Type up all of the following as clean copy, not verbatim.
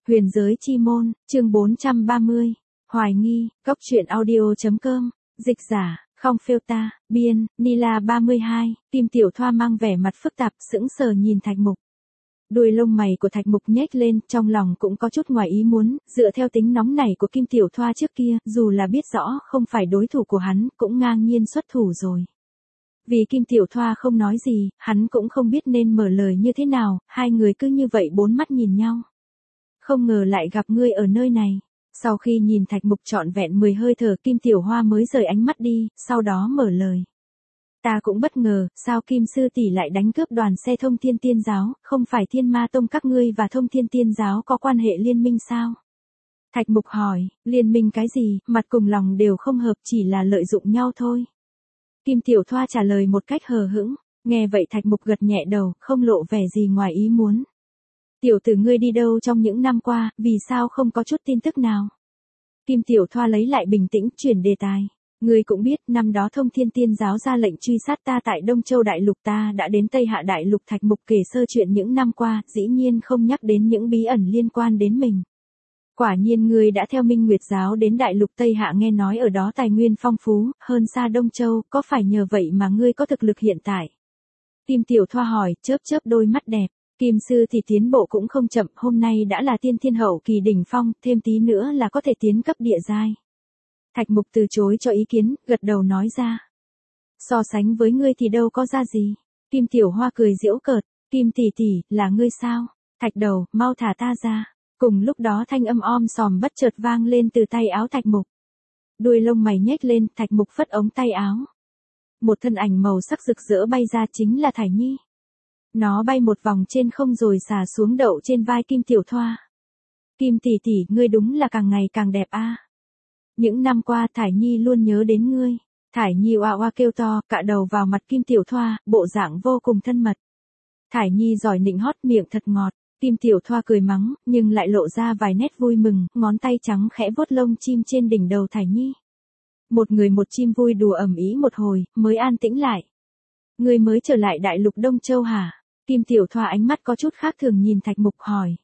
Huyền giới chi môn, chương 430. Hoài nghi, góc truyện audio.com, dịch giả, không filter, biên, Nila 32, Kim Tiểu Thoa mang vẻ mặt phức tạp, sững sờ nhìn Thạch Mục. Đuôi lông mày của Thạch Mục nhếch lên, trong lòng cũng có chút ngoài ý muốn, dựa theo tính nóng nảy của Kim Tiểu Thoa trước kia, dù là biết rõ không phải đối thủ của hắn, cũng ngang nhiên xuất thủ rồi. Vì Kim Tiểu Thoa không nói gì, hắn cũng không biết nên mở lời như thế nào, hai người cứ như vậy bốn mắt nhìn nhau. Không ngờ lại gặp ngươi ở nơi này. Sau khi nhìn Thạch Mục trọn vẹn 10 hơi thở, Kim Tiểu Hoa mới rời ánh mắt đi, sau đó mở lời. Ta cũng bất ngờ, sao Kim Sư tỷ lại đánh cướp đoàn xe Thông Thiên Tiên Giáo, không phải Thiên Ma Tông các ngươi và Thông Thiên Tiên Giáo có quan hệ liên minh sao? Thạch Mục hỏi, liên minh cái gì, mặt cùng lòng đều không hợp, chỉ là lợi dụng nhau thôi. Kim Tiểu Thoa trả lời một cách hờ hững, nghe vậy Thạch Mục gật nhẹ đầu, không lộ vẻ gì ngoài ý muốn. Tiểu tử ngươi đi đâu trong những năm qua, vì sao không có chút tin tức nào? Kim Tiểu Thoa lấy lại bình tĩnh, chuyển đề tài. Ngươi cũng biết, năm đó Thông Thiên Tiên Giáo ra lệnh truy sát ta tại Đông Châu Đại Lục, ta đã đến Tây Hạ Đại Lục. Thạch Mục kể sơ chuyện những năm qua, dĩ nhiên không nhắc đến những bí ẩn liên quan đến mình. Quả nhiên ngươi đã theo Minh Nguyệt Giáo đến Đại Lục Tây Hạ, nghe nói ở đó tài nguyên phong phú, hơn xa Đông Châu, có phải nhờ vậy mà ngươi có thực lực hiện tại? Kim Tiểu Thoa hỏi, chớp chớp đôi mắt đẹp. Kim Sư thì tiến bộ cũng không chậm, hôm nay đã là tiên thiên hậu kỳ đỉnh phong, thêm tí nữa là có thể tiến cấp địa giai. Thạch Mục từ chối cho ý kiến, gật đầu nói ra. So sánh với ngươi thì đâu có ra gì. Kim Tiểu Hoa cười giễu cợt, Kim tỷ tỷ, là ngươi sao? Thạch đầu, mau thả ta ra. Cùng lúc đó thanh âm om sòm bất chợt vang lên từ tay áo Thạch Mục. Đuôi lông mày nhếch lên, Thạch Mục phất ống tay áo. Một thân ảnh màu sắc rực rỡ bay ra, chính là Thải Nhi. Nó bay một vòng trên không rồi xà xuống đậu trên vai Kim Tiểu Thoa. Kim tỷ tỷ, ngươi đúng là càng ngày càng đẹp a. Những năm qua Thải Nhi luôn nhớ đến ngươi. Thải Nhi oa oa kêu to, cạ đầu vào mặt Kim Tiểu Thoa, bộ dạng vô cùng thân mật. Thải Nhi giỏi nịnh hót, miệng thật ngọt. Kim Tiểu Thoa cười mắng, nhưng lại lộ ra vài nét vui mừng, ngón tay trắng khẽ vuốt lông chim trên đỉnh đầu Thải Nhi. Một người một chim vui đùa ầm ĩ một hồi, mới an tĩnh lại. Ngươi mới trở lại Đại Lục Đông Châu hả? Kim Tiểu Thoa ánh mắt có chút khác thường nhìn Thạch Mục hỏi.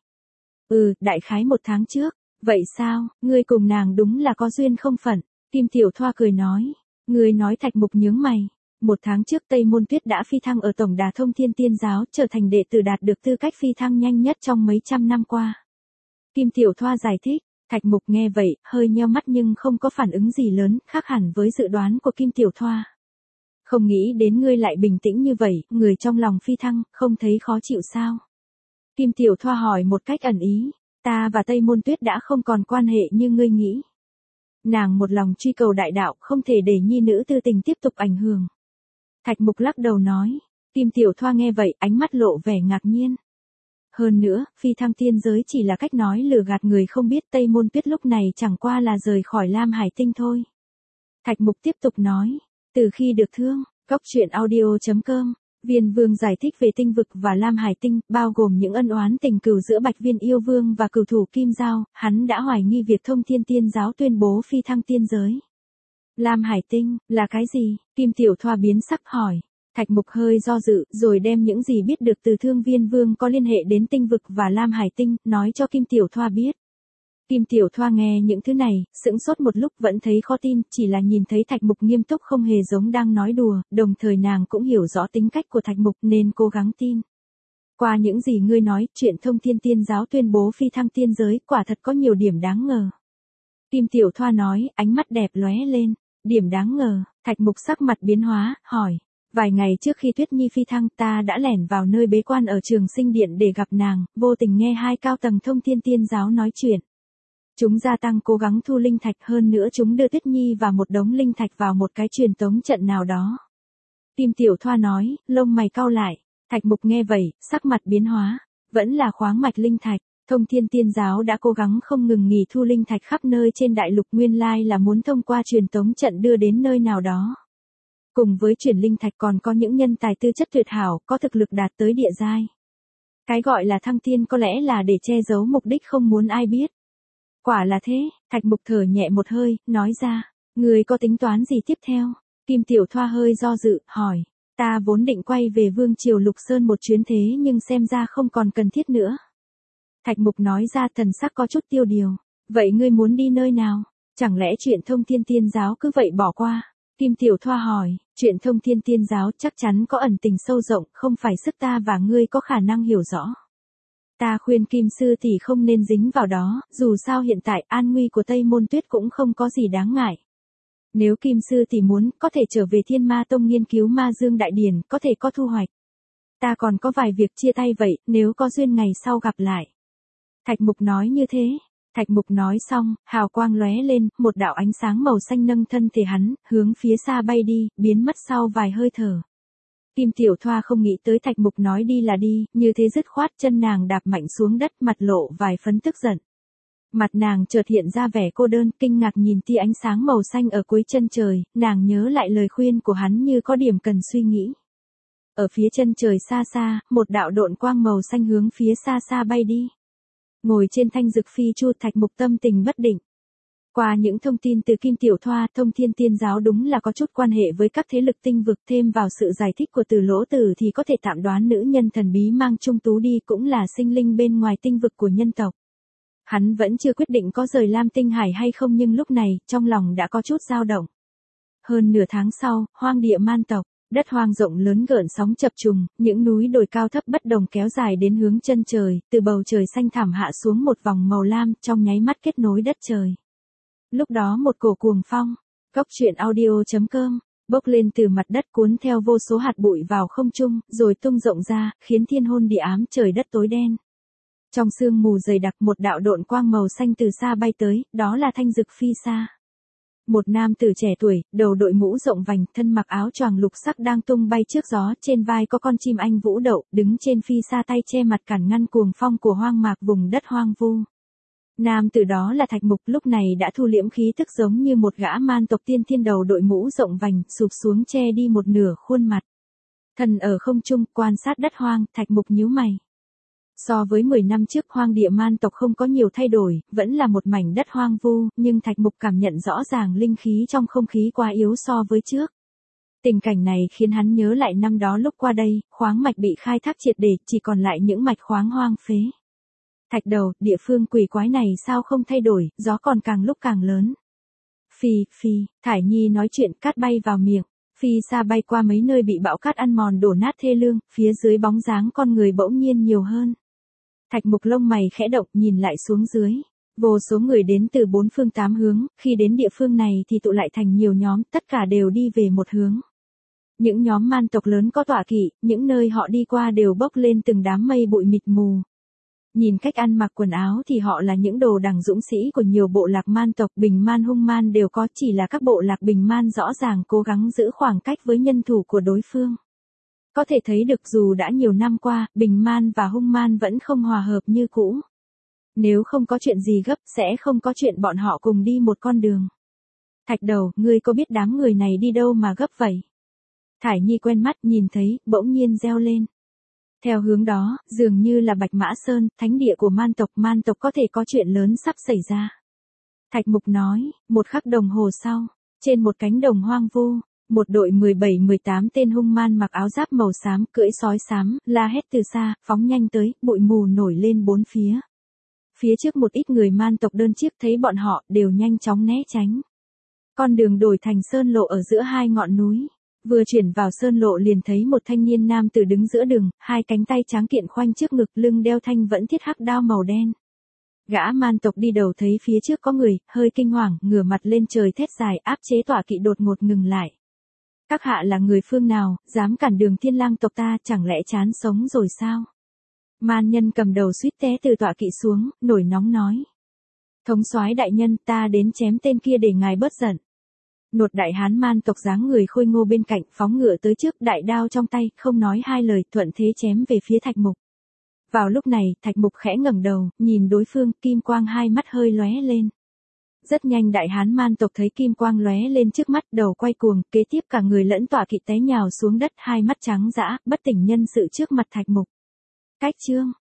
Đại khái 1 tháng trước. Vậy sao, ngươi cùng nàng đúng là có duyên không phận? Kim Tiểu Thoa cười nói. Ngươi nói. Thạch Mục nhướng mày. 1 tháng trước Tây Môn Tuyết đã phi thăng ở Tổng đà Thông Thiên Tiên Giáo, trở thành đệ tử đạt được tư cách phi thăng nhanh nhất trong mấy trăm năm qua. Kim Tiểu Thoa giải thích. Thạch Mục nghe vậy, hơi nheo mắt nhưng không có phản ứng gì lớn, khác hẳn với dự đoán của Kim Tiểu Thoa. Không nghĩ đến ngươi lại bình tĩnh như vậy, người trong lòng phi thăng, không thấy khó chịu sao? Kim Tiểu Thoa hỏi một cách ẩn ý, ta và Tây Môn Tuyết đã không còn quan hệ như ngươi nghĩ. Nàng một lòng truy cầu đại đạo, không thể để nhi nữ tư tình tiếp tục ảnh hưởng. Thạch Mục lắc đầu nói. Kim Tiểu Thoa nghe vậy, ánh mắt lộ vẻ ngạc nhiên. Hơn nữa, phi thăng tiên giới chỉ là cách nói lừa gạt người không biết, Tây Môn Tuyết lúc này chẳng qua là rời khỏi Lam Hải Tinh thôi. Thạch Mục tiếp tục nói. Từ khi được thương, góc truyện audio.com, Viên Vương giải thích về tinh vực và Lam Hải Tinh, bao gồm những ân oán tình cừu giữa Bạch Viên Yêu Vương và cửu thủ Kim Giao, hắn đã hoài nghi việc Thông Thiên Tiên Giáo tuyên bố phi thăng tiên giới. Lam Hải Tinh, là cái gì? Kim Tiểu Thoa biến sắc hỏi. Thạch Mục hơi do dự, rồi đem những gì biết được từ Thương Viên Vương có liên hệ đến tinh vực và Lam Hải Tinh, nói cho Kim Tiểu Thoa biết. Kim Tiểu Thoa nghe những thứ này, sững sốt một lúc vẫn thấy khó tin, chỉ là nhìn thấy Thạch Mục nghiêm túc không hề giống đang nói đùa, đồng thời nàng cũng hiểu rõ tính cách của Thạch Mục nên cố gắng tin. Qua những gì ngươi nói, chuyện Thông Thiên Tiên Giáo tuyên bố phi thăng tiên giới, quả thật có nhiều điểm đáng ngờ. Kim Tiểu Thoa nói, ánh mắt đẹp lóe lên, điểm đáng ngờ. Thạch Mục sắc mặt biến hóa, hỏi. Vài ngày trước khi Tuyết Nhi phi thăng, ta đã lẻn vào nơi bế quan ở Trường Sinh Điện để gặp nàng, vô tình nghe 2 cao tầng Thông Thiên Tiên Giáo nói chuyện. Chúng gia tăng cố gắng thu linh thạch, hơn nữa chúng đưa Tuyết Nhi và một đống linh thạch vào một cái truyền tống trận nào đó. Kim Tiểu Thoa nói, lông mày cau lại. Thạch Mục nghe vậy, sắc mặt biến hóa, vẫn là khoáng mạch linh thạch. Thông Thiên Tiên Giáo đã cố gắng không ngừng nghỉ thu linh thạch khắp nơi trên đại lục, nguyên lai là muốn thông qua truyền tống trận đưa đến nơi nào đó. Cùng với chuyển linh thạch còn có những nhân tài tư chất tuyệt hảo, có thực lực đạt tới địa giai. Cái gọi là thăng tiên có lẽ là để che giấu mục đích không muốn ai biết. Quả là thế. Thạch Mục thở nhẹ một hơi, nói ra. Người có tính toán gì tiếp theo? Kim Tiểu Thoa hơi do dự, hỏi. Ta vốn định quay về Vương Triều Lục Sơn một chuyến thế nhưng xem ra không còn cần thiết nữa. Thạch Mục nói ra, thần sắc có chút tiêu điều. Vậy ngươi muốn đi nơi nào? Chẳng lẽ chuyện Thông Thiên Tiên Giáo cứ vậy bỏ qua? Kim Tiểu Thoa hỏi, chuyện Thông Thiên Tiên Giáo chắc chắn có ẩn tình sâu rộng, không phải sức ta và ngươi có khả năng hiểu rõ. Ta khuyên Kim Sư tỷ không nên dính vào đó, dù sao hiện tại an nguy của Tây Môn Tuyết cũng không có gì đáng ngại. Nếu Kim Sư tỷ muốn, có thể trở về Thiên Ma Tông nghiên cứu Ma Dương Đại Điển, có thể có thu hoạch. Ta còn có vài việc chia tay vậy, nếu có duyên ngày sau gặp lại. Thạch Mục nói như thế. Thạch Mục nói xong, hào quang lóe lên, một đạo ánh sáng màu xanh nâng thân thể hắn, hướng phía xa bay đi, biến mất sau vài hơi thở. Kim Tiểu Thoa không nghĩ tới Thạch Mục nói đi là đi, như thế dứt khoát, chân nàng đạp mạnh xuống đất, mặt lộ vài phấn tức giận. Mặt nàng chợt hiện ra vẻ cô đơn, kinh ngạc nhìn tia ánh sáng màu xanh ở cuối chân trời, nàng nhớ lại lời khuyên của hắn như có điểm cần suy nghĩ. Ở phía chân trời xa xa, một đạo độn quang màu xanh hướng phía xa xa bay đi. Ngồi trên thanh dực phi chu, Thạch Mục tâm tình bất định. Qua những thông tin từ Kim Tiểu Thoa, Thông Thiên Tiên Giáo đúng là có chút quan hệ với các thế lực tinh vực, thêm vào sự giải thích của Từ Lỗ Tử thì có thể tạm đoán nữ nhân thần bí mang Trung Tú đi cũng là sinh linh bên ngoài tinh vực của nhân tộc. Hắn vẫn chưa quyết định có rời Lam Tinh Hải hay không, nhưng lúc này, trong lòng đã có chút dao động. Hơn nửa tháng sau, hoang địa man tộc, đất hoang rộng lớn gợn sóng chập trùng, những núi đồi cao thấp bất đồng kéo dài đến hướng chân trời, từ bầu trời xanh thẳm hạ xuống một vòng màu lam, trong nháy mắt kết nối đất trời. Lúc đó một cổ cuồng phong, Cốc Truyện Audio.com, bốc lên từ mặt đất cuốn theo vô số hạt bụi vào không trung, rồi tung rộng ra, khiến thiên hôn địa ám, trời đất tối đen. Trong sương mù dày đặc, một đạo độn quang màu xanh từ xa bay tới, đó là thanh dực phi sa. Một nam tử trẻ tuổi, đầu đội mũ rộng vành, thân mặc áo choàng lục sắc đang tung bay trước gió, trên vai có con chim anh vũ đậu, đứng trên phi sa, tay che mặt cản ngăn cuồng phong của hoang mạc vùng đất hoang vu. Nam tử đó là Thạch Mục, lúc này đã thu liễm khí tức giống như một gã man tộc tiên thiên, đầu đội mũ rộng vành, sụp xuống che đi một nửa khuôn mặt. Thần ở không trung, quan sát đất hoang, Thạch Mục nhíu mày. So với 10 năm trước, hoang địa man tộc không có nhiều thay đổi, vẫn là một mảnh đất hoang vu, nhưng Thạch Mục cảm nhận rõ ràng linh khí trong không khí quá yếu so với trước. Tình cảnh này khiến hắn nhớ lại năm đó lúc qua đây, khoáng mạch bị khai thác triệt để, chỉ còn lại những mạch khoáng hoang phế. Thạch đầu, địa phương quỷ quái này sao không thay đổi, gió còn càng lúc càng lớn. Phi, Thải Nhi nói chuyện, cát bay vào miệng. Phi sa bay qua mấy nơi bị bão cát ăn mòn đổ nát thê lương, phía dưới bóng dáng con người bỗng nhiên nhiều hơn. Thạch Mục lông mày khẽ động, nhìn lại xuống dưới. Vô số người đến từ bốn phương tám hướng, khi đến địa phương này thì tụ lại thành nhiều nhóm, tất cả đều đi về một hướng. Những nhóm man tộc lớn có tọa kỵ, những nơi họ đi qua đều bốc lên từng đám mây bụi mịt mù. Nhìn cách ăn mặc quần áo thì họ là những đồ đằng dũng sĩ của nhiều bộ lạc man tộc, bình man hung man đều có, chỉ là các bộ lạc bình man rõ ràng cố gắng giữ khoảng cách với nhân thủ của đối phương. Có thể thấy được dù đã nhiều năm qua, bình man và hung man vẫn không hòa hợp như cũ. Nếu không có chuyện gì gấp, sẽ không có chuyện bọn họ cùng đi một con đường. Thạch đầu, ngươi có biết đám người này đi đâu mà gấp vậy? Thải Nhi quen mắt nhìn thấy, bỗng nhiên reo lên. Theo hướng đó, dường như là Bạch Mã Sơn, thánh địa của man tộc có thể có chuyện lớn sắp xảy ra. Thạch Mục nói, một khắc đồng hồ sau, trên một cánh đồng hoang vu, một đội 17-18 tên hung man mặc áo giáp màu xám, cưỡi sói xám, la hét từ xa, phóng nhanh tới, bụi mù nổi lên bốn phía. Phía trước một ít người man tộc đơn chiếc thấy bọn họ, đều nhanh chóng né tránh. Con đường đổi thành sơn lộ ở giữa hai ngọn núi. Vừa chuyển vào sơn lộ liền thấy một thanh niên nam tử đứng giữa đường, hai cánh tay tráng kiện khoanh trước ngực, lưng đeo thanh vẫn thiết hắc đao màu đen. Gã man tộc đi đầu thấy phía trước có người, hơi kinh hoàng, ngửa mặt lên trời thét dài, áp chế tọa kỵ đột ngột ngừng lại. Các hạ là người phương nào, dám cản đường Thiên Lang tộc ta, chẳng lẽ chán sống rồi sao? Man nhân cầm đầu suýt té từ tọa kỵ xuống, nổi nóng nói. Thống soái đại nhân, ta đến chém tên kia để ngài bớt giận. Nột đại hán man tộc dáng người khôi ngô bên cạnh, phóng ngựa tới trước, đại đao trong tay, không nói hai lời, thuận thế chém về phía Thạch Mục. Vào lúc này, Thạch Mục khẽ ngẩng đầu, nhìn đối phương, kim quang hai mắt hơi lóe lên. Rất nhanh đại hán man tộc thấy kim quang lóe lên trước mắt, đầu quay cuồng, kế tiếp cả người lẫn tọa kỵ té nhào xuống đất, hai mắt trắng dã, bất tỉnh nhân sự trước mặt Thạch Mục. Cách chương